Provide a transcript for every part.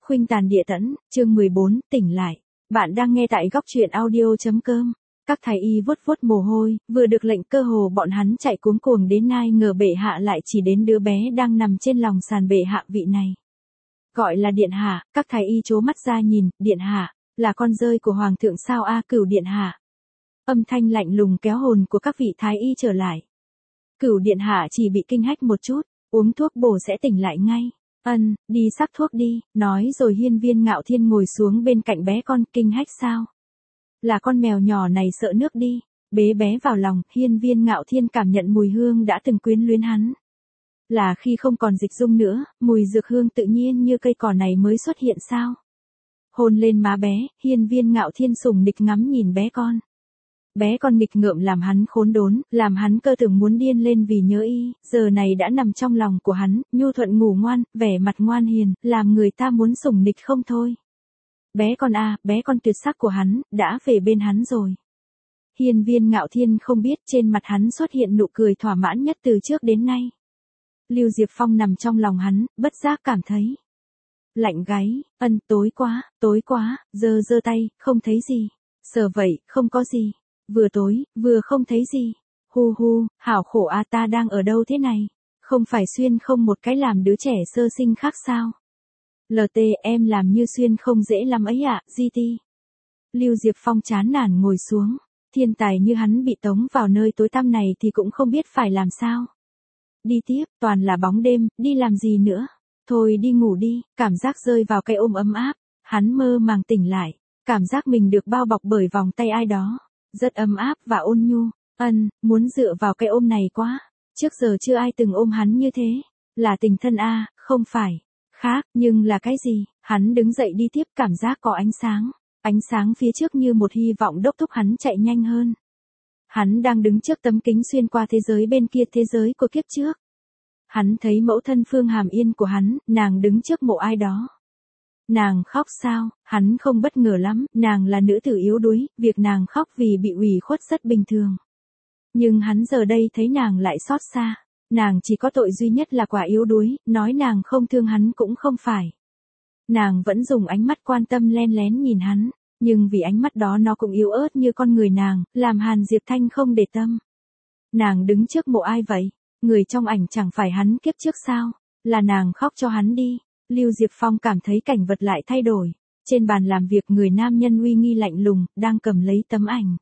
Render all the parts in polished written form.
Khuynh tàn địa tẫn, chương 14, tỉnh lại. Bạn đang nghe tại góc truyện audio.com. Các thái y vuốt vuốt mồ hôi, vừa được lệnh cơ hồ bọn hắn chạy cuống cuồng đến, ai ngờ bệ hạ lại chỉ đến đứa bé đang nằm trên lòng sàn bệ hạ vị này. Gọi là điện hạ, các thái y trố mắt ra nhìn, điện hạ, là con rơi của hoàng thượng sao a? Cửu điện hạ. Âm thanh lạnh lùng kéo hồn của các vị thái y trở lại. Cửu điện hạ chỉ bị kinh hách một chút, uống thuốc bổ sẽ tỉnh lại ngay. Đi sắc thuốc đi, nói rồi Hiên Viên Ngạo Thiên ngồi xuống bên cạnh bé con. Kinh hách sao? Là con mèo nhỏ này sợ nước đi. Bế bé vào lòng, Hiên Viên Ngạo Thiên cảm nhận mùi hương đã từng quyến luyến hắn. Là khi không còn dịch dung nữa, mùi dược hương tự nhiên như cây cỏ này mới xuất hiện sao? Hôn lên má bé, Hiên Viên Ngạo Thiên sủng nịch ngắm nhìn bé con. Bé con nghịch ngợm làm hắn khốn đốn, làm hắn cơ tưởng muốn điên lên vì nhớ y, giờ này đã nằm trong lòng của hắn, nhu thuận ngủ ngoan, vẻ mặt ngoan hiền, làm người ta muốn sủng nịch không thôi. Bé con bé con tuyệt sắc của hắn, đã về bên hắn rồi. Hiên Viên Ngạo Thiên không biết trên mặt hắn xuất hiện nụ cười thỏa mãn nhất từ trước đến nay. Lưu Diệp Phong nằm trong lòng hắn, bất giác cảm thấy lạnh gáy. Tối quá, giơ tay, không thấy gì. Sờ vậy, không có gì. Vừa tối, vừa không thấy gì. Hu, hảo khổ ta đang ở đâu thế này? Không phải xuyên không một cái làm đứa trẻ sơ sinh khác sao? LT em làm như xuyên không dễ lắm ấy ạ, GT. Lưu Diệp Phong chán nản ngồi xuống. Thiên tài như hắn bị tống vào nơi tối tăm này thì cũng không biết phải làm sao. Đi tiếp, toàn là bóng đêm, đi làm gì nữa? Thôi đi ngủ đi, cảm giác rơi vào cái ôm ấm áp. Hắn mơ màng tỉnh lại, cảm giác mình được bao bọc bởi vòng tay ai đó. Rất ấm áp và ôn nhu. Muốn dựa vào cái ôm này quá. Trước giờ chưa ai từng ôm hắn như thế. Là tình thân không phải. Khác, nhưng là cái gì? Hắn đứng dậy đi tiếp, cảm giác có ánh sáng. Ánh sáng phía trước như một hy vọng đốc thúc hắn chạy nhanh hơn. Hắn đang đứng trước tấm kính xuyên qua thế giới bên kia, thế giới của kiếp trước. Hắn thấy mẫu thân Phương Hàm Yên của hắn, nàng đứng trước mộ ai đó. Nàng khóc sao? Hắn không bất ngờ lắm, nàng là nữ tử yếu đuối, việc nàng khóc vì bị ủy khuất rất bình thường. Nhưng hắn giờ đây thấy nàng lại xót xa. Nàng chỉ có tội duy nhất là quả yếu đuối, nói nàng không thương hắn cũng không phải. Nàng vẫn dùng ánh mắt quan tâm len lén nhìn hắn, nhưng vì ánh mắt đó nó cũng yếu ớt như con người nàng, làm Hàn Diệp Thanh không để tâm. Nàng đứng trước mộ ai vậy? Người trong ảnh chẳng phải hắn kiếp trước sao? Là nàng khóc cho hắn đi. Lưu Diệp Phong cảm thấy cảnh vật lại thay đổi. Trên bàn làm việc người nam nhân uy nghi lạnh lùng, đang cầm lấy tấm ảnh.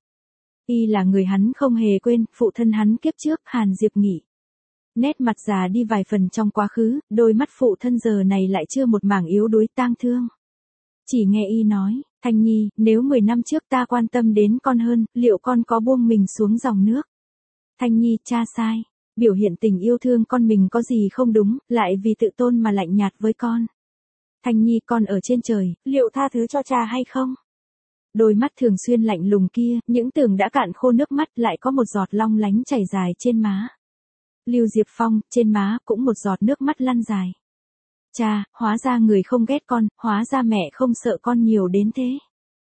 Y là người hắn không hề quên, phụ thân hắn kiếp trước, Hàn Diệp Nghị. Nét mặt già đi vài phần trong quá khứ, đôi mắt phụ thân giờ này lại chưa một mảng yếu đuối tang thương. Chỉ nghe y nói, Thanh Nhi, nếu 10 năm trước ta quan tâm đến con hơn, liệu con có buông mình xuống dòng nước? Thanh Nhi, cha sai. Biểu hiện tình yêu thương con mình có gì không đúng, lại vì tự tôn mà lạnh nhạt với con. Thanh Nhi, con ở trên trời, liệu tha thứ cho cha hay không? Đôi mắt thường xuyên lạnh lùng kia, những tưởng đã cạn khô nước mắt lại có một giọt long lánh chảy dài trên má. Lưu Diệp Phong, trên má cũng một giọt nước mắt lăn dài. Cha, hóa ra người không ghét con, hóa ra mẹ không sợ con nhiều đến thế.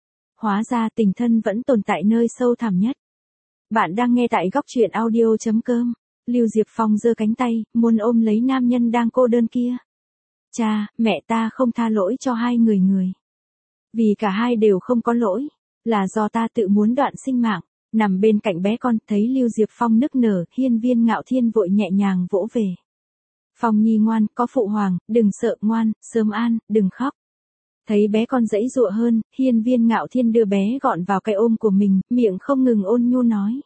Hóa ra tình thân vẫn tồn tại nơi sâu thẳm nhất. Bạn đang nghe tại góc truyện audio.com. Lưu Diệp Phong giơ cánh tay, muốn ôm lấy nam nhân đang cô đơn kia. Cha, mẹ ta không tha lỗi cho hai người. Vì cả hai đều không có lỗi. Là do ta tự muốn đoạn sinh mạng. Nằm bên cạnh bé con, thấy Lưu Diệp Phong nức nở, Hiên Viên Ngạo Thiên vội nhẹ nhàng vỗ về. Phong Nhi ngoan, có phụ hoàng, đừng sợ, ngoan, sớm an, đừng khóc. Thấy bé con giãy giụa hơn, Hiên Viên Ngạo Thiên đưa bé gọn vào cái ôm của mình, miệng không ngừng ôn nhu nói.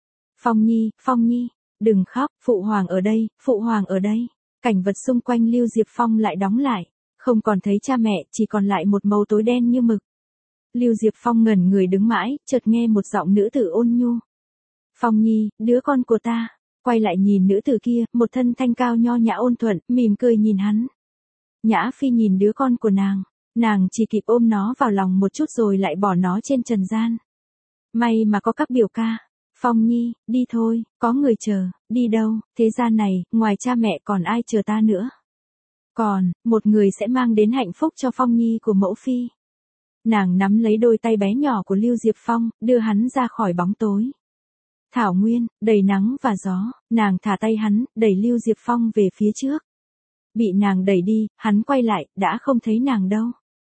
Phong Nhi, đừng khóc, phụ hoàng ở đây. Cảnh vật xung quanh Lưu Diệp Phong lại đóng lại, không còn thấy cha mẹ, chỉ còn lại một màu tối đen như mực. Lưu Diệp Phong ngẩn người đứng mãi, chợt nghe một giọng nữ tử ôn nhu. Phong Nhi, đứa con của ta. Quay lại nhìn nữ tử kia, một thân thanh cao nho nhã ôn thuận, mỉm cười nhìn hắn. Nhã Phi nhìn đứa con của nàng chỉ kịp ôm nó vào lòng một chút rồi lại bỏ nó trên trần gian. May mà có các biểu ca. Phong Nhi, đi thôi, có người chờ. Đi đâu? Thế gian này, ngoài cha mẹ còn ai chờ ta nữa? Còn, một người sẽ mang đến hạnh phúc cho Phong Nhi của mẫu phi. Nàng nắm lấy đôi tay bé nhỏ của Lưu Diệp Phong, đưa hắn ra khỏi bóng tối. Thảo nguyên, đầy nắng và gió, nàng thả tay hắn, đẩy Lưu Diệp Phong về phía trước. Bị nàng đẩy đi, hắn quay lại, đã không thấy nàng đâu.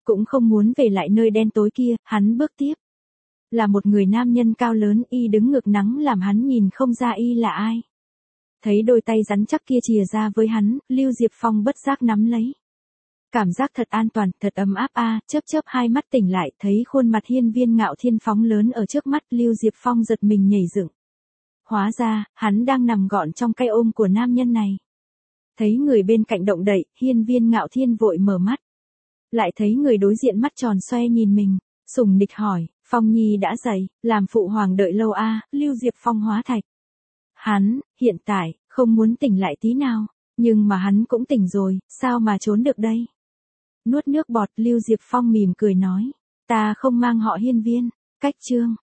cũng không muốn về lại nơi đen tối kia, hắn bước tiếp. Là một người nam nhân cao lớn, y đứng ngược nắng làm hắn nhìn không ra y là ai. Thấy đôi tay rắn chắc kia chìa ra với hắn, Lưu Diệp Phong bất giác nắm lấy. Cảm giác thật an toàn, thật ấm áp chớp chớp hai mắt tỉnh lại, thấy khuôn mặt Hiên Viên Ngạo Thiên phóng lớn ở trước mắt, Lưu Diệp Phong giật mình nhảy dựng. Hóa ra, hắn đang nằm gọn trong cái ôm của nam nhân này. Thấy người bên cạnh động đậy, Hiên Viên Ngạo Thiên vội mở mắt. Lại thấy người đối diện mắt tròn xoe nhìn mình, sủng nịch hỏi, Phong Nhi đã dậy, làm phụ hoàng đợi lâu Lưu Diệp Phong hóa thạch. Hắn, hiện tại, không muốn tỉnh lại tí nào, nhưng mà hắn cũng tỉnh rồi, sao mà trốn được đây? Nuốt nước bọt, Lưu Diệp Phong mỉm cười nói, ta không mang họ Hiên Viên, cách chương.